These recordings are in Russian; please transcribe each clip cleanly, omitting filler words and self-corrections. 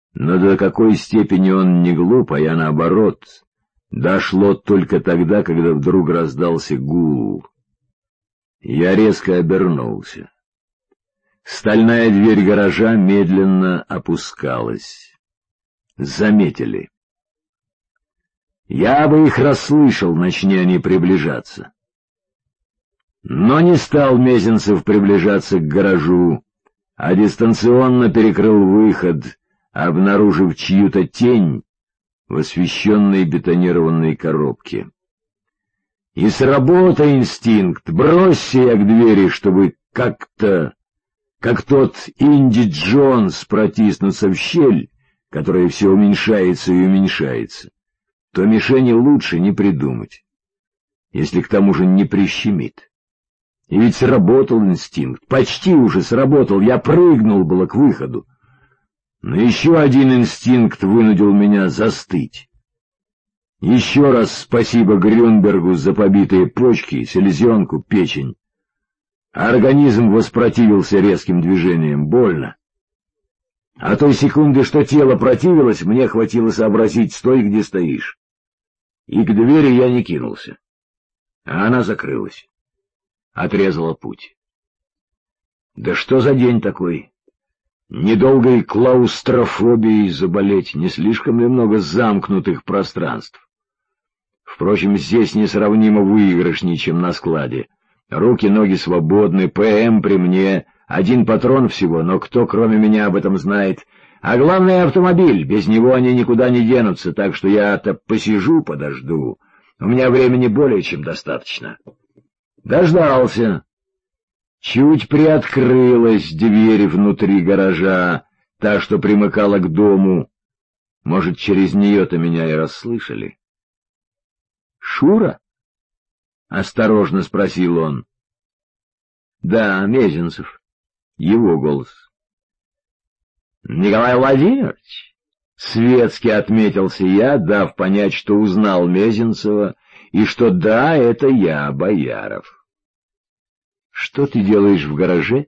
Но до какой степени он не глуп, а я наоборот, дошло только тогда, когда вдруг раздался гул. Я резко обернулся. Стальная дверь гаража медленно опускалась. Заметили. Я бы их расслышал, начни они приближаться. Но не стал Мезенцев приближаться к гаражу, а дистанционно перекрыл выход, обнаружив чью-то тень в освещенной бетонированной коробке. И сработай инстинкт, бросься я к двери, чтобы как-то, как тот Инди Джонс, протиснуться в щель, которая все уменьшается и уменьшается, то мишени лучше не придумать, если к тому же не прищемит. И ведь сработал инстинкт, почти уже сработал, я прыгнул было к выходу. Но еще один инстинкт вынудил меня застыть. Еще раз спасибо Грюнбергу за побитые почки, селезенку, печень. Организм воспротивился резким движениям, больно. А той секунды, что тело противилось, мне хватило сообразить, стой, где стоишь. И к двери я не кинулся. А она закрылась. Отрезала путь. Да что за день такой? Недолгой клаустрофобией заболеть, не слишком ли много замкнутых пространств? Впрочем, здесь несравнимо выигрышней, чем на складе. Руки, ноги свободны, ПМ при мне, один патрон всего, но кто кроме меня об этом знает? А главное — автомобиль, без него они никуда не денутся, так что я-то посижу, подожду. У меня времени более чем достаточно. Дождался. Чуть приоткрылась дверь внутри гаража, та, что примыкала к дому. Может, через нее-то меня и расслышали. — Шура? — осторожно спросил он. — Да, Мезенцев. Его голос. — Николай Владимирович? — светски отметился я, дав понять, что узнал Мезенцева, и что да, это я, Бояров. — Что ты делаешь в гараже?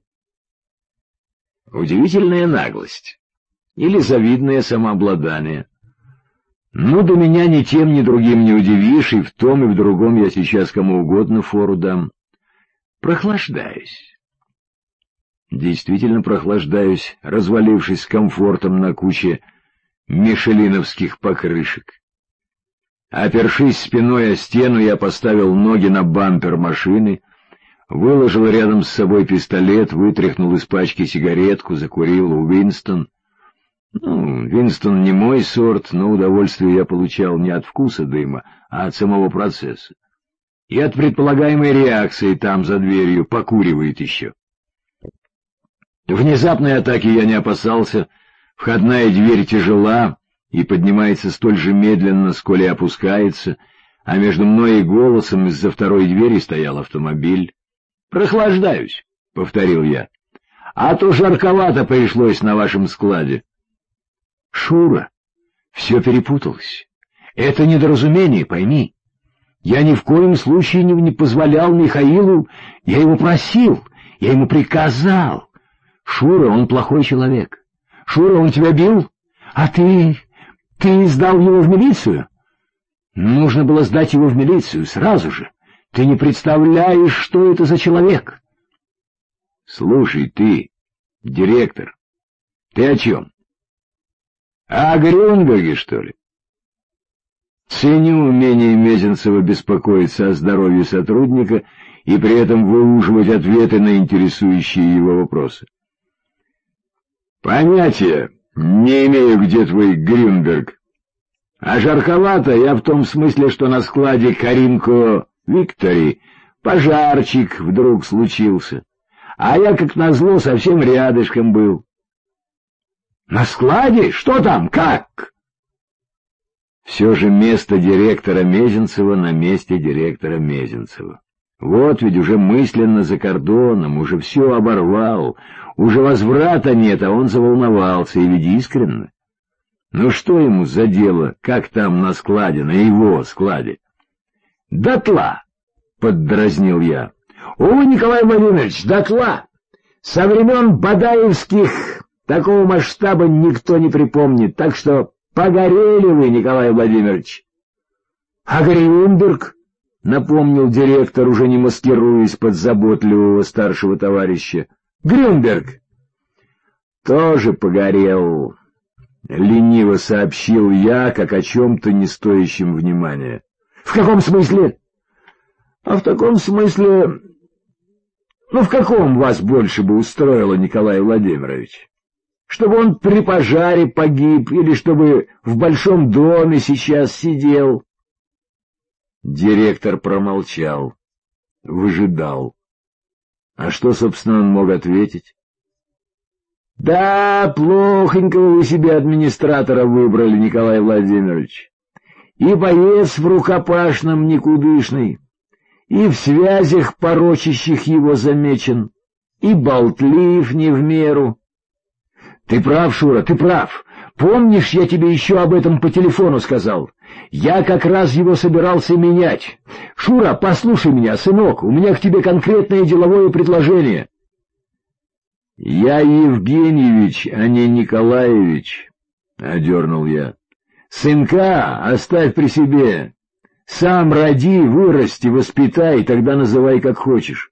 Удивительная наглость. Или завидное самообладание. Ну, да меня ни тем, ни другим не удивишь, и в том, и в другом я сейчас кому угодно фору дам. Прохлаждаюсь. Действительно прохлаждаюсь, развалившись с комфортом на куче мишелиновских покрышек. Опершись спиной о стену, я поставил ноги на бампер машины, выложил рядом с собой пистолет, вытряхнул из пачки сигаретку, закурил Уинстон. Ну, Винстон не мой сорт, но удовольствие я получал не от вкуса дыма, а от самого процесса. И от предполагаемой реакции там, за дверью, покуривает еще. Внезапной атаки я не опасался, входная дверь тяжела и поднимается столь же медленно, сколь и опускается, а между мной и голосом из-за второй двери стоял автомобиль. «Прохлаждаюсь», — повторил я, — «а то жарковато пришлось на вашем складе». «Шура, все перепуталось. Это недоразумение, пойми. Я ни в коем случае не позволял Михаилу, я его просил, я ему приказал. Шура, он плохой человек. Шура, он тебя бил? А ты сдал его в милицию? Нужно было сдать его в милицию сразу же. Ты не представляешь, что это за человек». «Слушай, ты, директор, ты о чем? О Грюнберге, что ли?» Ценю умение Мезенцева беспокоиться о здоровье сотрудника и при этом выуживать ответы на интересующие его вопросы. «Понятия не имею, где твой Грюнберг. А жарковато я в том смысле, что на складе Каринко Виктори пожарчик вдруг случился, а я, как назло, совсем рядышком был». «На складе? Что там? Как?» Все же место директора Мезенцева на месте директора Мезенцева. Вот ведь уже мысленно за кордоном, уже все оборвал, уже возврата нет, а он заволновался, и ведь искренне. Ну что ему за дело, как там на складе, на его складе? «Дотла!» — поддразнил я. «О, Николай Владимирович, дотла! Со времен бадаевских Такого масштаба никто не припомнит, так что погорели вы, Николай Владимирович. — А Грюнберг? — напомнил директор, уже не маскируясь под заботливого старшего товарища. — Грюнберг! — Тоже погорел, — лениво сообщил я, как о чем-то не стоящем внимания. — В каком смысле? — А в таком смысле... Ну, в каком вас больше бы устроило, Николай Владимирович? Чтобы он при пожаре погиб или чтобы в большом доме сейчас сидел? Директор промолчал, выжидал. А что, собственно, он мог ответить? — Да, плохонького вы себе администратора выбрали, Николай Владимирович. И боец в рукопашном никудышный, и в связях порочащих его замечен, и болтлив не в меру. Ты прав, Шура, ты прав. Помнишь, я тебе еще об этом по телефону сказал? Я как раз его собирался менять. Шура, послушай меня, сынок, у меня к тебе конкретное деловое предложение. Я Евгеньевич, а не Николаевич, — одернул я. Сынка оставь при себе. Сам роди, вырасти, воспитай, тогда называй как хочешь.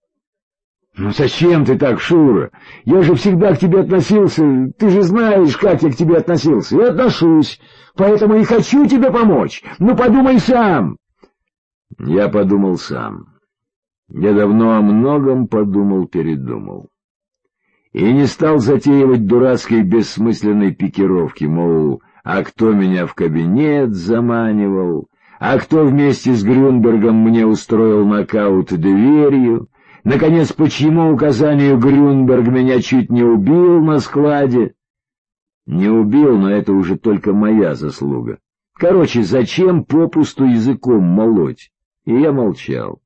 — Ну зачем ты так, Шура? Я же всегда к тебе относился, ты же знаешь, как я к тебе относился, и отношусь, поэтому и хочу тебе помочь. Ну подумай сам. Я подумал сам. Я давно о многом подумал-передумал. И не стал затеивать дурацкой бессмысленной пикировки, мол, а кто меня в кабинет заманивал, а кто вместе с Грюнбергом мне устроил нокаут дверью. Наконец, по чьему указанию Грюнберг меня чуть не убил на складе? Не убил, но это уже только моя заслуга. Короче, зачем попусту языком молоть? И я молчал.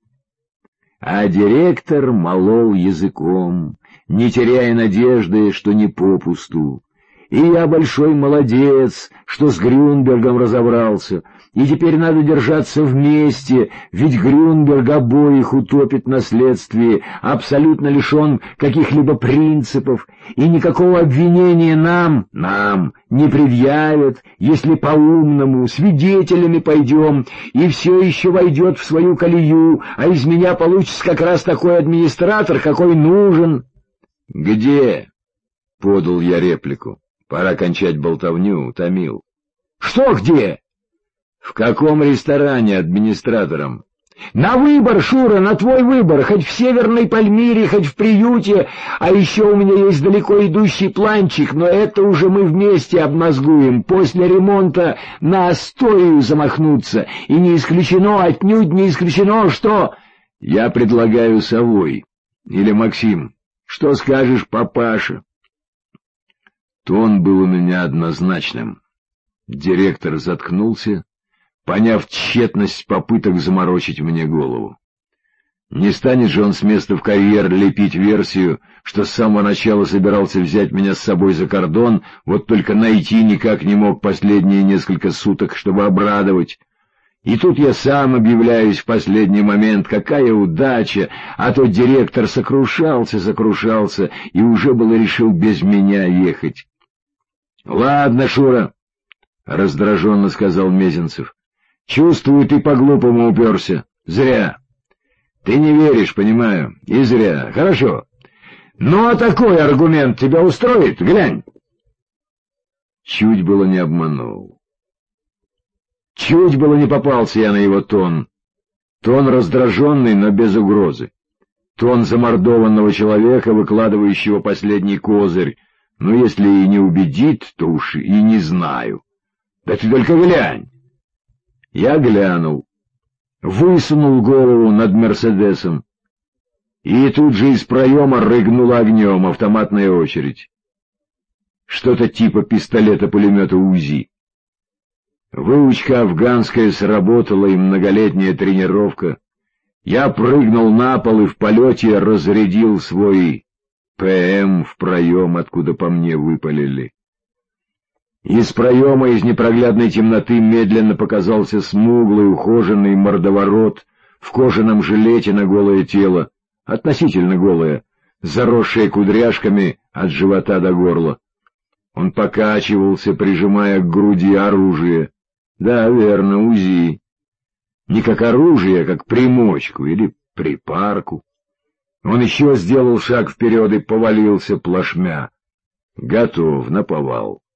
А директор молол языком, не теряя надежды, что не попусту. И я большой молодец, что с Грюнбергом разобрался. И теперь надо держаться вместе, ведь Грюнберг обоих утопит на следствии, абсолютно лишен каких-либо принципов, и никакого обвинения нам не предъявят, если по-умному, свидетелями пойдем, и все еще войдет в свою колею, а из меня получится как раз такой администратор, какой нужен. — Где? — подал я реплику. Пора кончать болтовню, утомил. — Что где? — В каком ресторане администратором? — На выбор, Шура, на твой выбор, хоть в Северной Пальмире, хоть в приюте, а еще у меня есть далеко идущий планчик, но это уже мы вместе обмозгуем, после ремонта на Асторию замахнуться, и не исключено, отнюдь не исключено, что... Я предлагаю Совой. Или Максим. Что скажешь, папаша? Тон был у меня однозначным. Директор заткнулся, поняв тщетность попыток заморочить мне голову. Не станет же он с места в карьер лепить версию, что с самого начала собирался взять меня с собой за кордон, вот только найти никак не мог последние несколько суток, чтобы обрадовать. И тут я сам объявляюсь в последний момент, какая удача, а то директор сокрушался и уже было решил без меня ехать. — Ладно, Шура, — раздраженно сказал Мезенцев. — Чувствую, ты по-глупому уперся. Зря. Ты не веришь, понимаю, и зря. Хорошо. Ну, а такой аргумент тебя устроит? Глянь. Чуть было не обманул. Чуть было не попался я на его тон. Тон раздраженный, но без угрозы. Тон замордованного человека, выкладывающего последний козырь. Но если и не убедит, то уж и не знаю. Да ты только глянь. Я глянул, высунул голову над Мерседесом, и тут же из проема рыгнула огнем автоматная очередь. Что-то типа пистолета-пулемета УЗИ. Выучка афганская сработала, и многолетняя тренировка. Я прыгнул на пол и в полете разрядил свой ПМ в проем, откуда по мне выпалили. Из проема из непроглядной темноты медленно показался смуглый, ухоженный мордоворот в кожаном жилете на голое тело, относительно голое, заросшее кудряшками от живота до горла. Он покачивался, прижимая к груди оружие. Да, верно, УЗИ. Не как оружие, а как примочку или припарку. Он еще сделал шаг вперед и повалился плашмя. Готов, наповал.